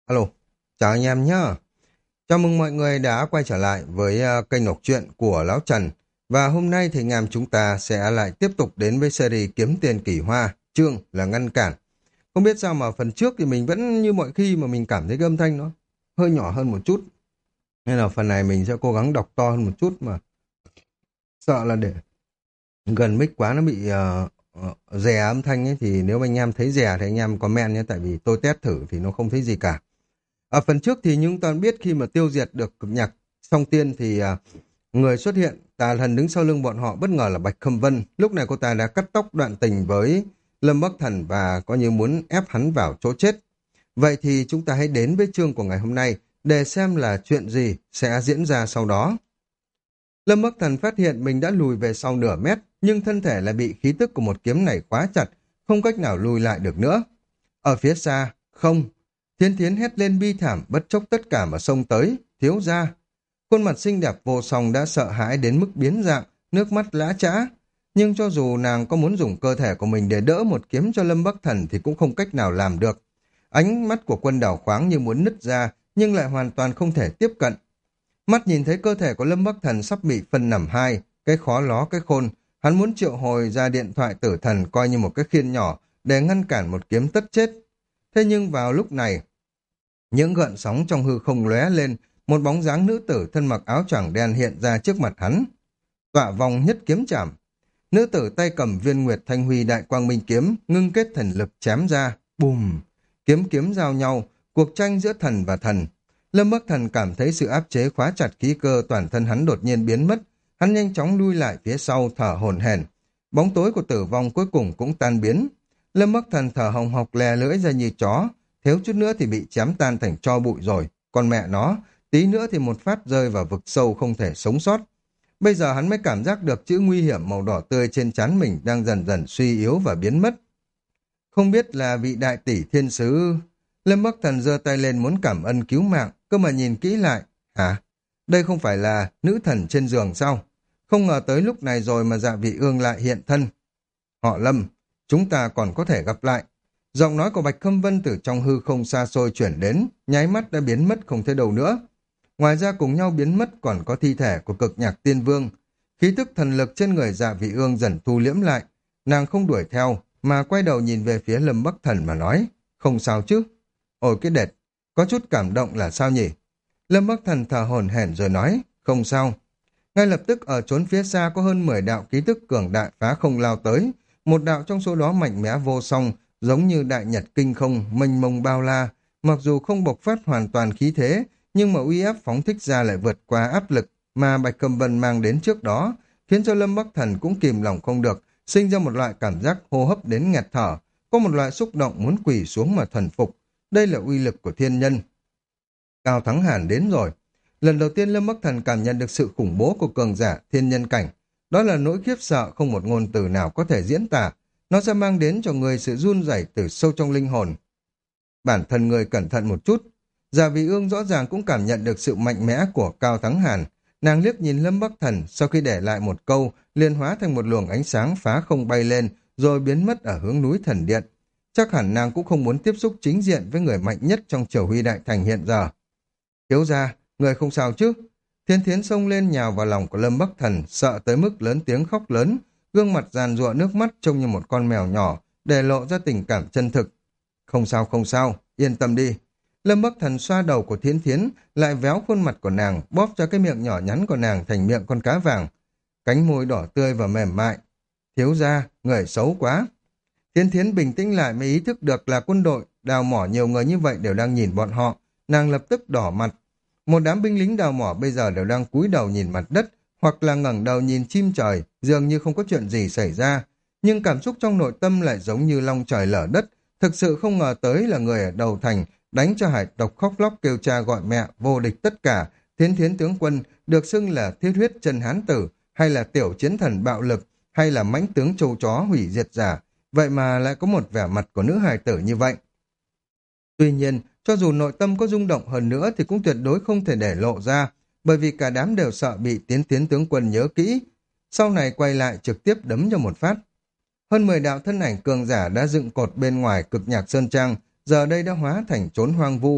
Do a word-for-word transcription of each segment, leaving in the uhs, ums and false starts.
Alo, chào anh em nhá. Chào mừng mọi người đã quay trở lại với ờ, kênh đọc truyện của Lão Trần. Và hôm nay thì anh em chúng ta sẽ lại tiếp tục đến với series Kiếm Tiền Kỳ Hoa, chương là ngăn cản. Không biết sao mà phần trước thì mình vẫn như mọi khi mà mình cảm thấy cái âm thanh nó hơi nhỏ hơn một chút. Nên là phần này mình sẽ cố gắng đọc to hơn một chút mà sợ là để gần mic quá nó bị ờ, ờ, rè âm thanh ấy, thì nếu mà anh em thấy rè thì anh em comment nhé, tại vì tôi test thử thì nó không thấy gì cả. Ở phần trước thì chúng ta biết khi mà tiêu diệt được cực nhạc song tiên thì à, người xuất hiện, tà thần đứng sau lưng bọn họ bất ngờ là Bạch Khâm Vân. Lúc này cô ta đã cắt tóc đoạn tình với Lâm Bắc Thần và coi như muốn ép hắn vào chỗ chết. Vậy thì chúng ta hãy đến với chương của ngày hôm nay để xem là chuyện gì sẽ diễn ra sau đó. Lâm Bắc Thần phát hiện mình đã lùi về sau nửa mét, nhưng thân thể lại bị khí tức của một kiếm này khóa chặt, không cách nào lùi lại được nữa. Ở phía xa, không, Thiên Thiến hét lên bi thảm, bất chốc tất cả mà xông tới, thiếu gia. Khuôn mặt xinh đẹp vô song đã sợ hãi đến mức biến dạng, nước mắt lã chã. Nhưng cho dù nàng có muốn dùng cơ thể của mình để đỡ một kiếm cho Lâm Bắc Thần thì cũng không cách nào làm được. Ánh mắt của Quân Đào khoáng như muốn nứt ra, nhưng lại hoàn toàn không thể tiếp cận. Mắt nhìn thấy cơ thể của Lâm Bắc Thần sắp bị phân nằm hai, cái khó ló cái khôn, hắn muốn triệu hồi ra điện thoại tử thần coi như một cái khiên nhỏ để ngăn cản một kiếm tất chết. Thế nhưng vào lúc này, những gợn sóng trong hư không lóe lên, một bóng dáng nữ tử thân mặc áo choàng đen hiện ra trước mặt hắn. Tọa vòng nhất kiếm chạm. Nữ tử tay cầm viên nguyệt thanh huy đại quang minh kiếm, ngưng kết thần lực chém ra. Bùm! Kiếm kiếm giao nhau, cuộc tranh giữa thần và thần. Lâm Bắc Thần cảm thấy sự áp chế khóa chặt khí cơ toàn thân hắn đột nhiên biến mất. Hắn nhanh chóng lui lại phía sau thở hổn hển. Bóng tối của tử vong cuối cùng cũng tan biến. Lâm Bắc Thần thở hồng hộc lè lưỡi ra như chó, thiếu chút nữa thì bị chém tan thành tro bụi rồi. Còn mẹ nó, tí nữa thì một phát rơi vào vực sâu không thể sống sót. Bây giờ hắn mới cảm giác được chữ nguy hiểm màu đỏ tươi trên trán mình đang dần dần suy yếu và biến mất. Không biết là vị đại tỷ thiên sứ... Lâm Bắc Thần giơ tay lên muốn cảm ơn cứu mạng, cơ mà nhìn kỹ lại. Hả? Đây không phải là nữ thần trên giường sao? Không ngờ tới lúc này rồi mà Dạ Vị Ương lại hiện thân. Họ Lâm, chúng ta còn có thể gặp lại. Giọng nói của Bạch Khâm Vân từ trong hư không xa xôi chuyển đến, nháy mắt đã biến mất không thấy đâu nữa. Ngoài ra cùng nhau biến mất còn có thi thể của cực nhạc tiên vương. Khí tức thần lực trên người Dạ Vị Ương dần thu liễm lại. Nàng không đuổi theo, mà quay đầu nhìn về phía Lâm Bắc Thần mà nói, không sao chứ. Ôi cái đệt, có chút cảm động là sao nhỉ? Lâm Bắc Thần thở hổn hển rồi nói, không sao. Ngay lập tức ở chốn phía xa có hơn mười đạo ký tức cường đại phá không lao tới. Một đạo trong số đó mạnh mẽ vô song, giống như đại nhật kinh không, mênh mông bao la. Mặc dù không bộc phát hoàn toàn khí thế, nhưng mà uy áp phóng thích ra lại vượt qua áp lực mà Bạch Cầm Vân mang đến trước đó, khiến cho Lâm Bắc Thần cũng kìm lòng không được, sinh ra một loại cảm giác hô hấp đến nghẹt thở, có một loại xúc động muốn quỳ xuống mà thần phục. Đây là uy lực của thiên nhân. Cao Thắng Hàn đến rồi. Lần đầu tiên Lâm Bắc Thần cảm nhận được sự khủng bố của cường giả thiên nhân cảnh. Đó là nỗi khiếp sợ không một ngôn từ nào có thể diễn tả. Nó sẽ mang đến cho người sự run rẩy từ sâu trong linh hồn. Bản thân người cẩn thận một chút. Dạ Vị Ương rõ ràng cũng cảm nhận được sự mạnh mẽ của Cao Thắng Hàn. Nàng liếc nhìn Lâm Bắc Thần, sau khi để lại một câu, liền hóa thành một luồng ánh sáng phá không bay lên, rồi biến mất ở hướng núi Thần Điện. Chắc hẳn nàng cũng không muốn tiếp xúc chính diện với người mạnh nhất trong Triều Huy Đại Thành hiện giờ. Thiếu gia, người không sao chứ? Thiên Thiến xông lên nhào vào lòng của Lâm Bắc Thần, sợ tới mức lớn tiếng khóc lớn, gương mặt giàn giụa nước mắt trông như một con mèo nhỏ, để lộ ra tình cảm chân thực. Không sao không sao, yên tâm đi. Lâm Bắc Thần xoa đầu của Thiên Thiến, lại véo khuôn mặt của nàng, bóp cho cái miệng nhỏ nhắn của nàng thành miệng con cá vàng. Cánh môi đỏ tươi và mềm mại. Thiếu gia, người xấu quá. Thiên Thiến bình tĩnh lại mới ý thức được là quân đội, đào mỏ nhiều người như vậy đều đang nhìn bọn họ. Nàng lập tức đỏ mặt. Một đám binh lính đào mỏ bây giờ đều đang cúi đầu nhìn mặt đất, hoặc là ngẩng đầu nhìn chim trời, dường như không có chuyện gì xảy ra. Nhưng cảm xúc trong nội tâm lại giống như long trời lở đất, thực sự không ngờ tới là người ở đầu thành, đánh cho hải tộc khóc lóc kêu cha gọi mẹ, vô địch tất cả. Thiên Thiến tướng quân được xưng là thiết huyết chân hán tử, hay là tiểu chiến thần bạo lực, hay là mãnh tướng châu chó hủy diệt giả. Vậy mà lại có một vẻ mặt của nữ hài tử như vậy. Tuy nhiên, cho dù nội tâm có rung động hơn nữa thì cũng tuyệt đối không thể để lộ ra, bởi vì cả đám đều sợ bị tiến tiến tướng quân nhớ kỹ. Sau này quay lại trực tiếp đấm cho một phát. Hơn mười đạo thân ảnh cường giả đã dựng cột bên ngoài cực nhạc sơn trang, giờ đây đã hóa thành chốn hoang vu.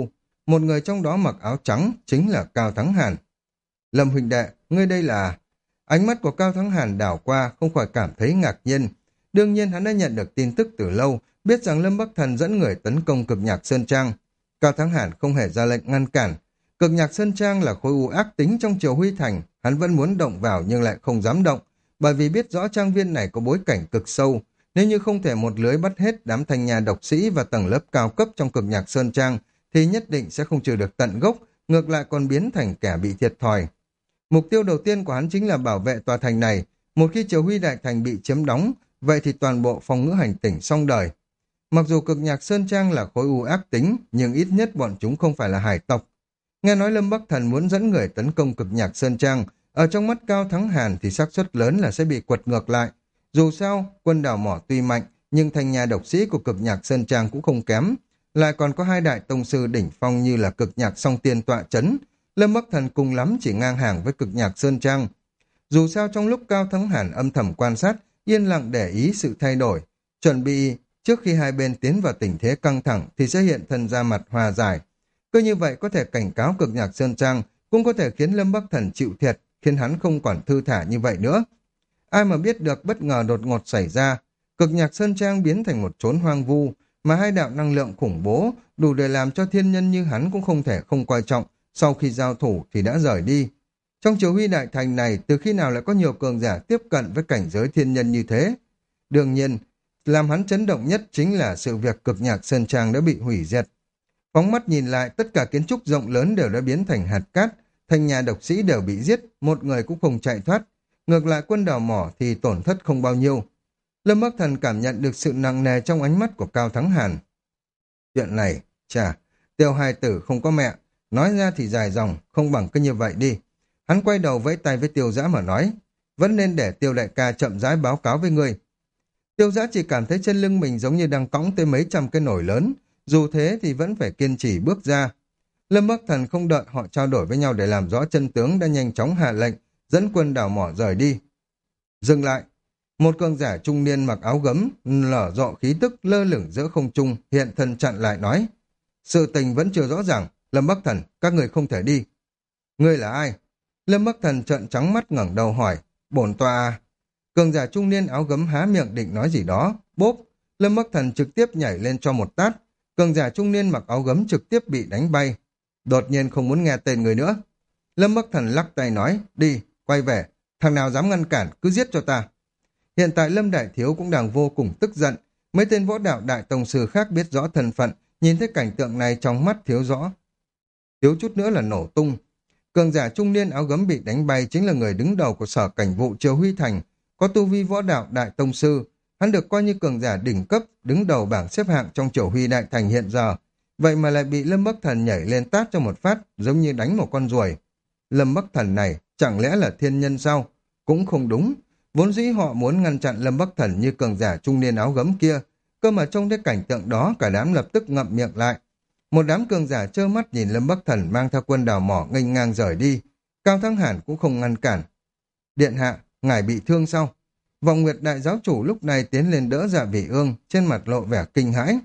một người trong đó mặc áo trắng chính là Cao Thắng Hàn. Lâm huynh đệ, ngươi đây là... Ánh mắt của Cao Thắng Hàn đảo qua không khỏi cảm thấy ngạc nhiên. Đương nhiên hắn đã nhận được tin tức từ lâu, biết rằng Lâm Bắc Thần dẫn người tấn công Cực Nhạc Sơn Trang. Cao Thắng Hàn không hề ra lệnh ngăn cản. Cực Nhạc Sơn Trang là khối u ác tính trong Triều Huy Thành, hắn vẫn muốn động vào nhưng lại không dám động, bởi vì biết rõ trang viên này có bối cảnh cực sâu. Nếu như không thể một lưới bắt hết đám thanh nhà độc sĩ và tầng lớp cao cấp trong Cực Nhạc Sơn Trang, thì nhất định sẽ không trừ được tận gốc, ngược lại còn biến thành kẻ bị thiệt thòi. Mục tiêu đầu tiên của hắn chính là bảo vệ tòa thành này. Một khi Triều Huy Đại Thành bị chiếm đóng, vậy thì toàn bộ phòng ngữ hành tỉnh xong đời. Mặc dù Cực Nhạc Sơn Trang là khối u ác tính, nhưng ít nhất bọn chúng không phải là hải tộc. Nghe nói Lâm Bắc Thần muốn dẫn người tấn công Cực Nhạc Sơn Trang, ở trong mắt Cao Thắng Hàn thì xác suất lớn là sẽ bị quật ngược lại. Dù sao, quân đảo mỏ tuy mạnh, nhưng thành nhà độc sĩ của Cực Nhạc Sơn Trang cũng không kém. Lại còn có hai đại tông sư đỉnh phong như là Cực Nhạc Song Tiên tọa chấn. Lâm Bắc Thần cùng lắm chỉ ngang hàng với Cực Nhạc Sơn Trang. Dù sao trong lúc Cao Thắng Hàn âm thầm quan sát, yên lặng để ý sự thay đổi, chuẩn bị trước khi hai bên tiến vào tình thế căng thẳng thì sẽ hiện thân ra mặt hòa giải. Cứ như vậy có thể cảnh cáo Cực Nhạc Sơn Trang, cũng có thể khiến Lâm Bắc Thần chịu thiệt, khiến hắn không còn thư thả như vậy nữa. Ai mà biết được bất ngờ đột ngột xảy ra, Cực Nhạc Sơn Trang biến thành một chốn hoang vu, mà hai đạo năng lượng khủng bố đủ để làm cho thiên nhân như hắn cũng không thể không coi trọng, sau khi giao thủ thì đã rời đi. Trong Triều Huy Đại Thành này, từ khi nào lại có nhiều cường giả tiếp cận với cảnh giới thiên nhân như thế? Đương nhiên, làm hắn chấn động nhất chính là sự việc Cực Nhạc Sơn Trang đã bị hủy diệt. Phóng mắt nhìn lại, tất cả kiến trúc rộng lớn đều đã biến thành hạt cát, thành nhà độc sĩ đều bị giết, một người cũng không chạy thoát. Ngược lại quân đào mỏ thì tổn thất không bao nhiêu. Lâm Bắc Thần cảm nhận được sự nặng nề trong ánh mắt của Cao Thắng Hàn. Chuyện này, chà, Tiêu hài tử không có mẹ, nói ra thì dài dòng, không bằng cứ như vậy đi. Hắn quay đầu vẫy tay với Tiêu Dã mà nói, vẫn nên để Tiêu đại ca chậm rãi báo cáo với ngươi. Tiêu Dã chỉ cảm thấy chân lưng mình giống như đang cõng tới mấy trăm cái nồi lớn, dù thế thì vẫn phải kiên trì bước ra. Lâm Bắc Thần không đợi họ trao đổi với nhau để làm rõ chân tướng, đã nhanh chóng hạ lệnh, dẫn quân đào mỏ rời đi. Dừng lại, một cường giả trung niên mặc áo gấm, lở rộ khí tức lơ lửng giữa không trung, hiện thân chặn lại nói, sự tình vẫn chưa rõ ràng, Lâm Bắc Thần, các người không thể đi. Ngươi là ai? Lâm Bắc Thần trợn trắng mắt ngẩng đầu hỏi, bổn tọa. Cường giả trung niên áo gấm há miệng định nói gì đó, bốp, Lâm Bắc Thần trực tiếp nhảy lên cho một tát, cường giả trung niên mặc áo gấm trực tiếp bị đánh bay. Đột nhiên không muốn nghe tên người nữa. Lâm Bắc Thần lắc tay nói, đi, quay về, thằng nào dám ngăn cản, cứ giết cho ta. Hiện tại Lâm Đại Thiếu cũng đang vô cùng tức giận, mấy tên võ đạo đại tông sư khác biết rõ thân phận, nhìn thấy cảnh tượng này trong mắt thiếu rõ. Thiếu chút nữa là nổ tung. Cường giả trung niên áo gấm bị đánh bay chính là người đứng đầu của sở cảnh vụ Triều Huy Thành, có tu vi võ đạo đại tông sư. Hắn được coi như cường giả đỉnh cấp, đứng đầu bảng xếp hạng trong Triều Huy Đại Thành hiện giờ. Vậy mà lại bị Lâm Bắc Thần nhảy lên tát cho một phát, giống như đánh một con ruồi. Lâm Bắc Thần này, chẳng lẽ là thiên nhân sao? Cũng không đúng. Vốn dĩ họ muốn ngăn chặn Lâm Bắc Thần như cường giả trung niên áo gấm kia, cơ mà trong cái cảnh tượng đó cả đám lập tức ngậm miệng lại. Một đám cường giả trơ mắt nhìn Lâm Bắc Thần mang theo quân đào mỏ nghênh ngang rời đi. Cao Thắng Hàn cũng không ngăn cản. Điện hạ, ngài bị thương sao? Vọng Nguyệt đại giáo chủ lúc này tiến lên đỡ Dạ Vị Ương, trên mặt lộ vẻ kinh hãi.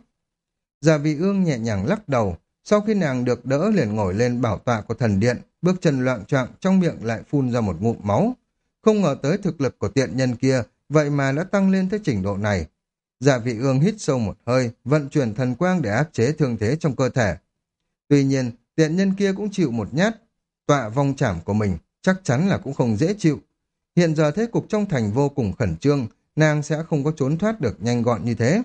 Dạ Vị Ương nhẹ nhàng lắc đầu, sau khi nàng được đỡ liền ngồi lên bảo tọa của thần điện, bước chân loạng choạng, trong miệng lại phun ra một ngụm máu. Không ngờ tới thực lực của tiện nhân kia, vậy mà đã tăng lên tới trình độ này. Dạ Vị Ương hít sâu một hơi, vận chuyển thần quang để áp chế thương thế trong cơ thể. Tuy nhiên, tiện nhân kia cũng chịu một nhát, tọa vong chảm của mình, chắc chắn là cũng không dễ chịu. Hiện giờ thế cục trong thành vô cùng khẩn trương, nàng sẽ không có trốn thoát được nhanh gọn như thế.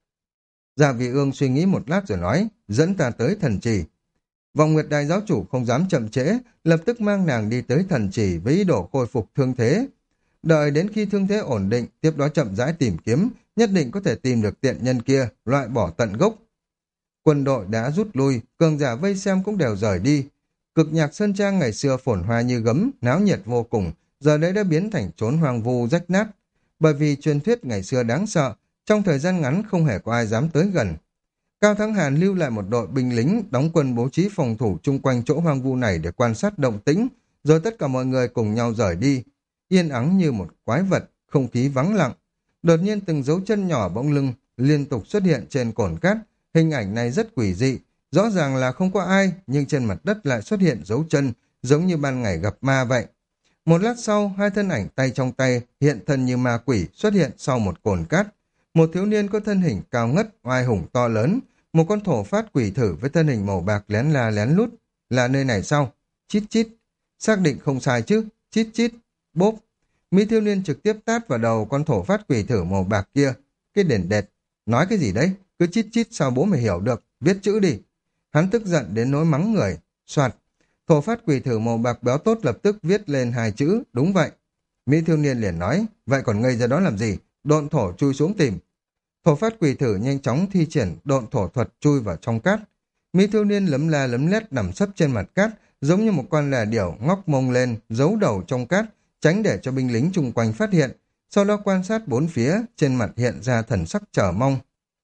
Dạ Vị Ương suy nghĩ một lát rồi nói, dẫn ta tới thần trì. Vọng Nguyệt đại giáo chủ không dám chậm trễ, lập tức mang nàng đi tới thần trì với ý đồ khôi phục thương thế. Đợi đến khi thương thế ổn định, tiếp đó chậm rãi tìm kiếm, nhất định có thể tìm được tiện nhân kia, loại bỏ tận gốc. Quân đội đã rút lui, cường giả vây xem cũng đều rời đi. Cực Nhạc Sơn Trang ngày xưa phồn hoa như gấm, náo nhiệt vô cùng, giờ đây đã biến thành chốn hoang vu rách nát. Bởi vì truyền thuyết ngày xưa đáng sợ, trong thời gian ngắn không hề có ai dám tới gần. Cao Thắng Hàn lưu lại một đội binh lính đóng quân bố trí phòng thủ chung quanh chỗ hoang vu này để quan sát động tĩnh, rồi tất cả mọi người cùng nhau rời đi. Yên ắng như một quái vật, không khí vắng lặng. Đột nhiên từng dấu chân nhỏ bỗng lưng liên tục xuất hiện trên cồn cát, hình ảnh này rất quỷ dị, Rõ ràng là không có ai, nhưng trên mặt đất lại xuất hiện dấu chân, giống như ban ngày gặp ma vậy. Một lát sau, hai thân ảnh tay trong tay, hiện thân như ma quỷ xuất hiện sau một cồn cát. Một thiếu niên có thân hình cao ngất, oai hùng to lớn, một con thổ phát quỷ thử với thân hình màu bạc lén la lén lút. Là nơi này sao? Chít chít. Xác định không sai chứ? Chít chít. Bốp. Mỹ thiếu niên trực tiếp tát vào đầu con thổ phát quỷ thử màu bạc kia. Cái đền đệt. Nói cái gì đấy? Cứ chít chít sao bố mày hiểu được? Viết chữ đi. Hắn tức giận đến nỗi mắng người. Soạt. Thổ phát quỷ thử màu bạc béo tốt lập tức viết lên hai chữ. Đúng vậy. Mỹ thiếu niên liền nói. Vậy còn ngây ra đó làm gì? Độn thổ chui xuống tìm. Thổ phát quỷ thử nhanh chóng thi triển độn thổ thuật chui vào trong cát. Mỹ thiếu niên lấm la lấm lét nằm sấp trên mặt cát, giống như một con lẻ điểu ngóc mông lên, giấu đầu trong cát, tránh để cho binh lính chung quanh phát hiện. Sau đó quan sát bốn phía, trên mặt hiện ra thần sắc chờ mong.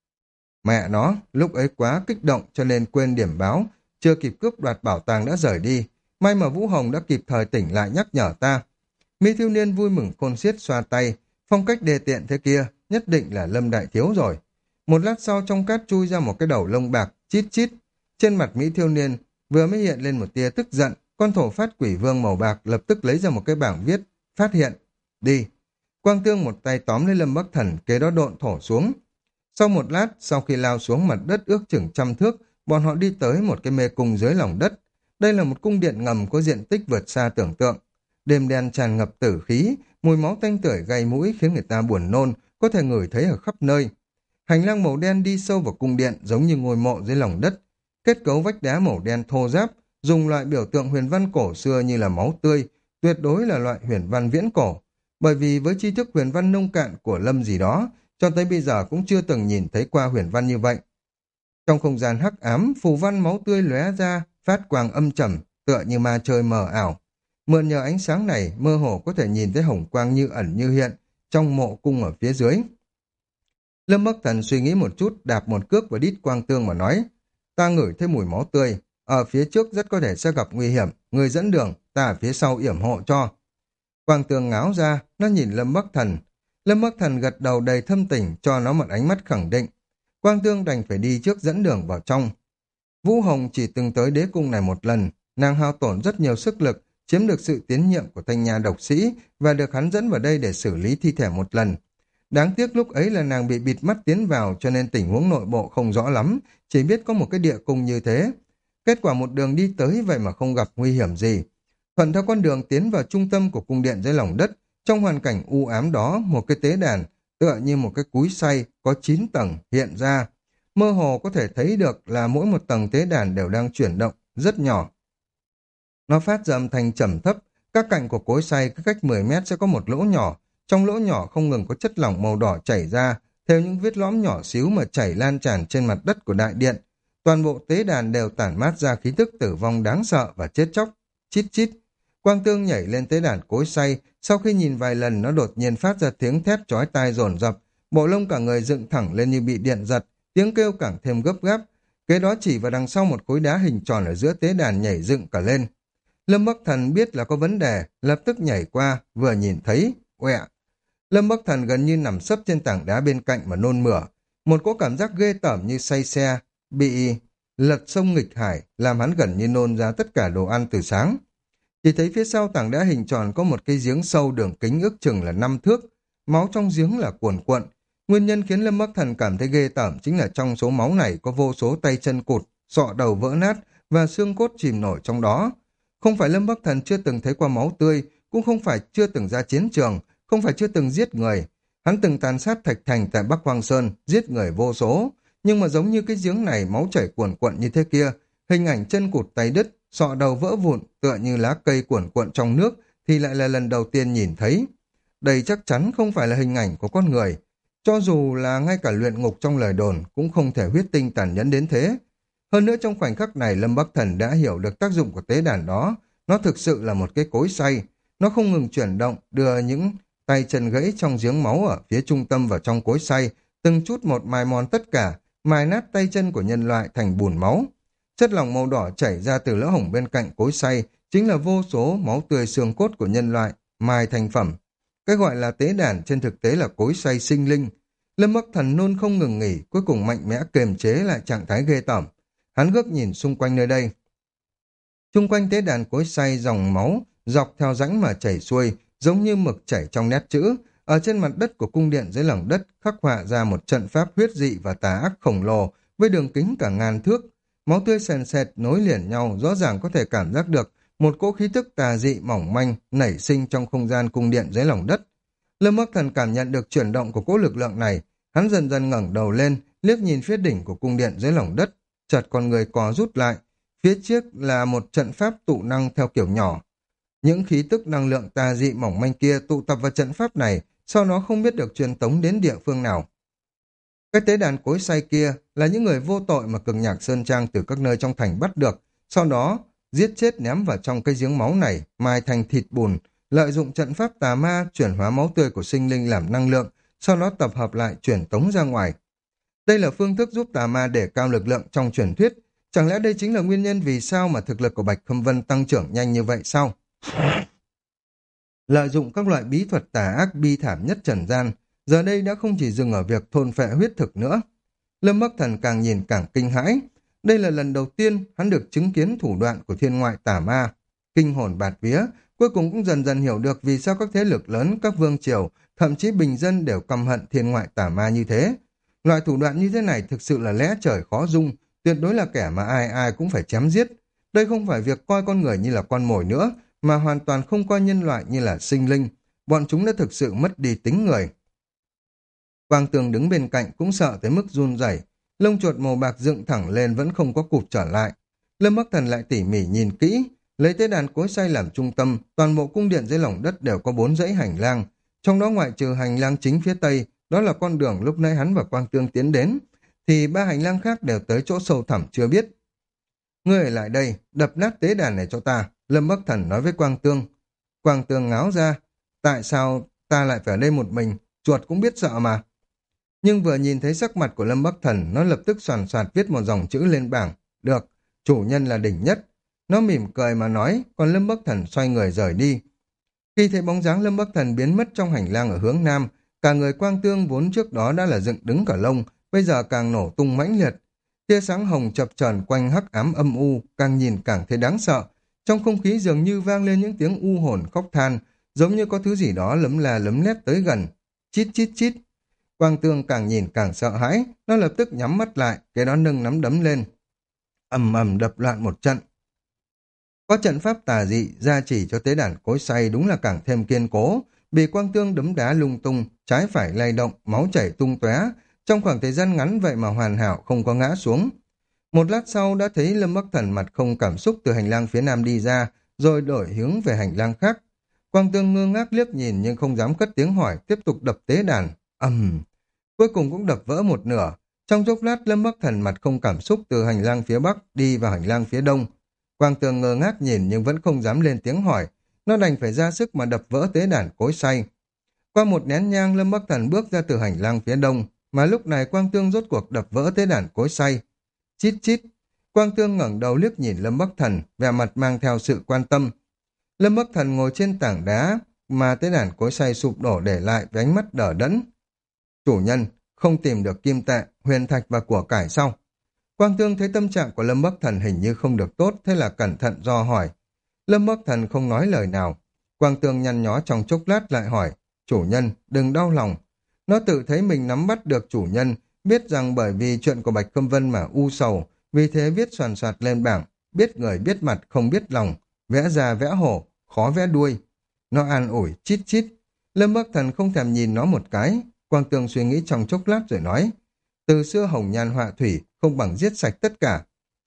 Mẹ nó, lúc ấy quá kích động cho nên quên điểm báo, chưa kịp cướp đoạt bảo tàng đã rời đi. May mà Vũ Hồng đã kịp thời tỉnh lại nhắc nhở ta. Mỹ thiếu niên vui mừng khôn xiết xoa tay, phong cách đề tiện thế kia, nhất định là Lâm Đại Thiếu rồi. Một lát sau trong cát chui ra một cái đầu lông bạc, chít chít. Trên mặt Mỹ thiếu niên vừa mới hiện lên một tia tức giận, con thổ phát quỷ vương màu bạc lập tức lấy ra một cái bảng viết, phát hiện, đi. Quang Tương một tay tóm lấy Lâm Bắc Thần, kế đó độn thổ xuống. Sau một lát, sau khi lao xuống mặt đất ước chừng trăm thước, bọn họ đi tới một cái mê cung dưới lòng đất. Đây là một cung điện ngầm có diện tích vượt xa tưởng tượng. Đêm đen tràn ngập tử khí, mùi máu tanh tưởi gây mũi khiến người ta buồn nôn, có thể ngửi thấy ở khắp nơi. Hành lang màu đen đi sâu vào cung điện giống như ngôi mộ dưới lòng đất. Kết cấu vách đá màu đen thô ráp, dùng loại biểu tượng huyền văn cổ xưa như là máu tươi, tuyệt đối là loại huyền văn viễn cổ. Bởi vì với tri thức huyền văn nông cạn của Lâm gì đó, cho tới bây giờ cũng chưa từng nhìn thấy qua huyền văn như vậy. Trong không gian hắc ám, phù văn máu tươi lóe ra, phát quang âm trầm, tựa như ma chơi mờ ảo. Mượn nhờ ánh sáng này, mơ hồ có thể nhìn thấy hồng quang như ẩn như hiện, trong mộ cung ở phía dưới. Lâm Bắc Thần suy nghĩ một chút, đạp một cước vào đít Quang Tương mà nói, ta ngửi thấy mùi máu tươi, ở phía trước rất có thể sẽ gặp nguy hiểm, người dẫn đường, ta ở phía sau yểm hộ cho. Quang Tương ngáo ra, nó nhìn Lâm Bắc Thần. Lâm Bắc Thần gật đầu đầy thâm tình, cho nó một ánh mắt khẳng định. Quang Tương đành phải đi trước dẫn đường vào trong. Vũ Hồng chỉ từng tới đế cung này một lần, nàng hao tổn rất nhiều sức lực, chiếm được sự tín nhiệm của thanh nha độc sĩ và được hắn dẫn vào đây để xử lý thi thể một lần. Đáng tiếc lúc ấy là nàng bị bịt mắt tiến vào cho nên tình huống nội bộ không rõ lắm, chỉ biết có một cái địa cung như thế. Kết quả một đường đi tới vậy mà không gặp nguy hiểm gì. Thuận theo con đường tiến vào trung tâm của cung điện dưới lòng đất, trong hoàn cảnh u ám đó, một cái tế đàn, tựa như một cái cúi xay, có chín tầng hiện ra. Mơ hồ có thể thấy được là mỗi một tầng tế đàn đều đang chuyển động, rất nhỏ. Nó phát ra âm thanh trầm thấp, các cạnh của cối xay cứ cách mười mét sẽ có một lỗ nhỏ, trong lỗ nhỏ không ngừng có chất lỏng màu đỏ chảy ra, theo những vết lõm nhỏ xíu mà chảy lan tràn trên mặt đất của đại điện. Toàn bộ tế đàn đều tản mát ra khí tức tử vong đáng sợ và chết chóc. Chít chít. Quang Tương nhảy lên tế đàn cối xay, sau khi nhìn vài lần nó đột nhiên phát ra tiếng thét chói tai dồn dập, bộ lông cả người dựng thẳng lên như bị điện giật, tiếng kêu càng thêm gấp gáp. Kế đó chỉ vào đằng sau một khối đá hình tròn ở giữa tế đàn nhảy dựng cả lên. Lâm Bắc Thần biết là có vấn đề, lập tức nhảy qua, vừa nhìn thấy, quẹ. Lâm Bắc Thần gần như nằm sấp trên tảng đá bên cạnh mà nôn mửa. Một cỗ cảm giác ghê tởm như say xe, bị lật sông nghịch hải, làm hắn gần như nôn ra tất cả đồ ăn từ sáng. Chỉ thấy phía sau tảng đá hình tròn có một cái giếng sâu đường kính ước chừng là năm thước, máu trong giếng là cuồn cuộn. Nguyên nhân khiến Lâm Bắc Thần cảm thấy ghê tởm chính là trong số máu này có vô số tay chân cụt, sọ đầu vỡ nát và xương cốt chìm nổi trong đó. Không phải Lâm Bắc Thần chưa từng thấy qua máu tươi, cũng không phải chưa từng ra chiến trường, không phải chưa từng giết người. Hắn từng tàn sát Thạch Thành tại Bắc Hoang Sơn, giết người vô số. Nhưng mà giống như cái giếng này máu chảy cuồn cuộn như thế kia, hình ảnh chân cụt tay đứt, sọ đầu vỡ vụn, tựa như lá cây cuồn cuộn trong nước, thì lại là lần đầu tiên nhìn thấy. Đây chắc chắn không phải là hình ảnh của con người. Cho dù là ngay cả luyện ngục trong lời đồn, cũng không thể huyết tinh tàn nhẫn đến thế. Hơn nữa trong khoảnh khắc này Lâm Bắc Thần đã hiểu được tác dụng của tế đàn đó. Nó thực sự là một cái cối xay. Nó không ngừng chuyển động, đưa những tay chân gãy trong giếng máu ở phía trung tâm vào trong cối xay, từng chút một mài mòn tất cả, mài nát tay chân của nhân loại thành bùn máu. Chất lỏng màu đỏ chảy ra từ lỗ hổng bên cạnh cối xay, chính là vô số máu tươi xương cốt của nhân loại, mài thành phẩm. Cái gọi là tế đàn trên thực tế là cối xay sinh linh. Lâm Bắc Thần nôn không ngừng nghỉ, cuối cùng mạnh mẽ kiềm chế lại trạng thái ghê tởm. Hắn ngước nhìn xung quanh nơi đây. Xung quanh tế đàn cối xay dòng máu dọc theo rãnh mà chảy xuôi, giống như mực chảy trong nét chữ. Ở trên mặt đất của cung điện dưới lòng đất khắc họa ra một trận pháp huyết dị và tà ác khổng lồ với đường kính cả ngàn thước. Máu tươi sền sệt nối liền nhau, rõ ràng có thể cảm giác được một cỗ khí tức tà dị mỏng manh nảy sinh trong không gian cung điện dưới lòng đất. Lâm Bắc Thần cảm nhận được chuyển động của cỗ lực lượng này, hắn dần dần ngẩng đầu lên, liếc nhìn phía đỉnh của cung điện dưới lòng đất, chợt con người co rút lại. Phía trước là một trận pháp tụ năng theo kiểu nhỏ. Những khí tức năng lượng tà dị mỏng manh kia tụ tập vào trận pháp này, sau đó không biết được truyền tống đến địa phương nào. Cái tế đàn cối xay kia là những người vô tội mà Cực Nhạc Sơn Trang từ các nơi trong thành bắt được, sau đó giết chết ném vào trong cái giếng máu này, mai thành thịt bùn, lợi dụng trận pháp tà ma chuyển hóa máu tươi của sinh linh làm năng lượng, sau đó tập hợp lại chuyển tống ra ngoài. Đây là phương thức giúp tà ma để cao lực lượng trong truyền thuyết. Chẳng lẽ đây chính là nguyên nhân vì sao mà thực lực của Bạch Khâm Vân tăng trưởng nhanh như vậy sao? Lợi dụng các loại bí thuật tà ác bi thảm nhất trần gian, giờ đây đã không chỉ dừng ở việc thôn phệ huyết thực nữa. Lâm Bắc Thần càng nhìn càng kinh hãi. Đây là lần đầu tiên hắn được chứng kiến thủ đoạn của thiên ngoại tà ma. Kinh hồn bạt vía, cuối cùng cũng dần dần hiểu được vì sao các thế lực lớn, các vương triều, thậm chí bình dân đều căm hận thiên ngoại tà ma như thế. Loại thủ đoạn như thế này thực sự là lẽ trời khó dung, tuyệt đối là kẻ mà ai ai cũng phải chém giết. Đây không phải việc coi con người như là con mồi nữa, mà hoàn toàn không coi nhân loại như là sinh linh. Bọn chúng đã thực sự mất đi tính người. Quang Tường đứng bên cạnh cũng sợ tới mức run rẩy, lông chuột màu bạc dựng thẳng lên vẫn không có cụp trở lại. Lâm Bắc Thần lại tỉ mỉ nhìn kỹ, lấy tế đàn cối xay làm trung tâm, toàn bộ cung điện dưới lòng đất đều có bốn dãy hành lang, trong đó ngoại trừ hành lang chính phía tây, đó là con đường lúc nãy hắn và Quang Tương tiến đến, thì ba hành lang khác đều tới chỗ sâu thẳm chưa biết. Ngươi ở lại đây, đập nát tế đàn này cho ta, Lâm Bắc Thần nói với Quang Tương. Quang Tương ngáo ra, tại sao ta lại phải ở đây một mình, chuột cũng biết sợ mà. Nhưng vừa nhìn thấy sắc mặt của Lâm Bắc Thần, nó lập tức soàn soạt viết một dòng chữ lên bảng. Được, chủ nhân là đỉnh nhất. Nó mỉm cười mà nói, còn Lâm Bắc Thần xoay người rời đi. Khi thấy bóng dáng Lâm Bắc Thần biến mất trong hành lang ở hướng nam, cả người Quang Tương vốn trước đó đã là dựng đứng cả lông, bây giờ càng nổ tung mãnh liệt. Tia sáng hồng chập chờn quanh hắc ám âm u, càng nhìn càng thấy đáng sợ. Trong không khí dường như vang lên những tiếng u hồn khóc than, giống như có thứ gì đó lấm la lấm lét tới gần. Chít chít chít. Quang Tương càng nhìn càng sợ hãi, nó lập tức nhắm mắt lại, cái đó nâng nắm đấm lên. Ầm ầm đập loạn một trận. Có trận pháp tà dị gia chỉ cho tế đàn cối xay đúng là càng thêm kiên cố, bị Quang Tương đấm đá lung tung, trái phải lay động, máu chảy tung tóe. Trong khoảng thời gian ngắn vậy mà hoàn hảo không có ngã xuống. Một lát sau đã thấy Lâm Bắc Thần mặt không cảm xúc từ hành lang phía nam đi ra, rồi đổi hướng về hành lang khác. Quang Tương ngơ ngác liếc nhìn nhưng không dám cất tiếng hỏi, tiếp tục đập tế đàn. Ầm, cuối cùng cũng đập vỡ một nửa. Trong chốc lát Lâm Bắc Thần mặt không cảm xúc từ hành lang phía bắc đi vào hành lang phía đông. Quang Tương ngơ ngác nhìn nhưng vẫn không dám lên tiếng hỏi, nó đành phải ra sức mà đập vỡ tế đàn cối xay. Qua một nén nhang Lâm Bắc Thần bước ra từ hành lang phía đông, mà lúc này Quang Tương rốt cuộc đập vỡ tế đàn cối xay. Chít chít, Quang Tương ngẩng đầu liếc nhìn Lâm Bắc Thần, vẻ mặt mang theo sự quan tâm. Lâm Bắc Thần ngồi trên tảng đá mà tế đàn cối xay sụp đổ để lại với ánh mắt đờ đẫn. Chủ nhân, không tìm được kim tệ, huyền thạch và của cải sau. Quang Tương thấy tâm trạng của Lâm Bắc Thần hình như không được tốt, thế là cẩn thận do hỏi. Lâm Bắc Thần không nói lời nào. Quang Tương nhăn nhó trong chốc lát lại hỏi, chủ nhân, đừng đau lòng. Nó tự thấy mình nắm bắt được chủ nhân, biết rằng bởi vì chuyện của Bạch Khâm Vân mà u sầu, vì thế viết soàn soạt lên bảng, biết người biết mặt không biết lòng, vẽ ra vẽ hổ, khó vẽ đuôi. Nó an ủi, chít chít. Lâm Bắc Thần không thèm nhìn nó một cái. Quang Tương suy nghĩ trong chốc lát rồi nói, từ xưa hồng nhan họa thủy, không bằng giết sạch tất cả.